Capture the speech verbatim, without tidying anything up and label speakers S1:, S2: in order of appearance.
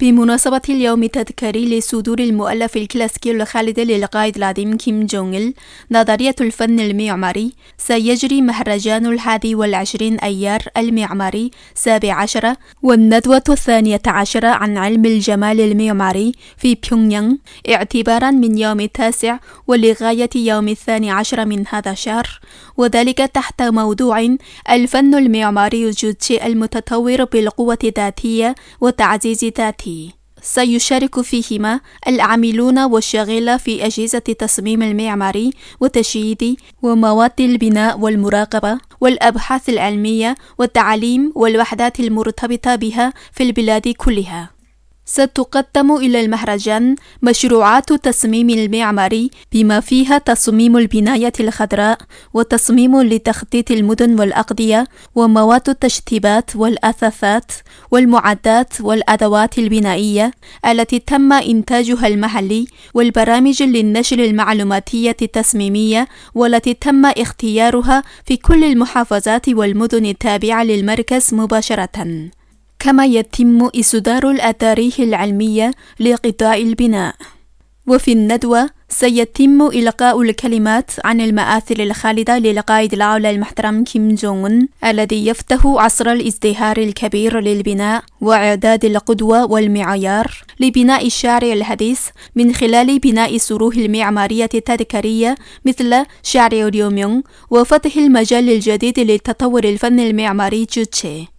S1: بمناسبة اليوم التذكاري لصدور المؤلف الكلاسيكي الخالد للقائد العظيم كيم جونغ إل نظرية الفن المعماري، سيجري مهرجان الحادي والعشرين أيار المعماري سابع عشر والندوة الثانية عشرة عن علم الجمال المعماري في بيونغيانغ اعتبارا من يوم التاسع ولغاية يوم الثاني عشر من هذا الشهر، وذلك تحت موضوع الفن المعماري الجوتشي المتطور بالقوة الذاتية وتعزيز ذاته. سيشارك فيهما العاملون والشغل في أجهزة التصميم المعماري وتشييد ومواد البناء والمراقبة والأبحاث العلمية والتعليم والوحدات المرتبطة بها في البلاد كلها. ستقدم إلى المهرجان مشروعات التصميم المعماري بما فيها تصميم البناية الخضراء وتصميم لتخطيط المدن والأقضية ومواد التشطيبات والأثاثات والمعدات والأدوات البنائية التي تم إنتاجها المحلي، والبرامج للنشر المعلوماتية التصميمية والتي تم اختيارها في كل المحافظات والمدن التابعة للمركز مباشرة. كما يتم إصدار الأتاريخ العلمية لقطاع البناء. وفي الندوة سيتم إلقاء الكلمات عن المآثر الخالدة للقائد الأعلى المحترم كيم جونغ أون الذي يفتح عصر الازدهار الكبير للبناء وإعداد القدوة والمعيار لبناء الشارع الحديث من خلال بناء صروح المعمارية التذكارية مثل شارع ريوميونغ وفتح المجال الجديد لتطور الفن المعماري جوتشي.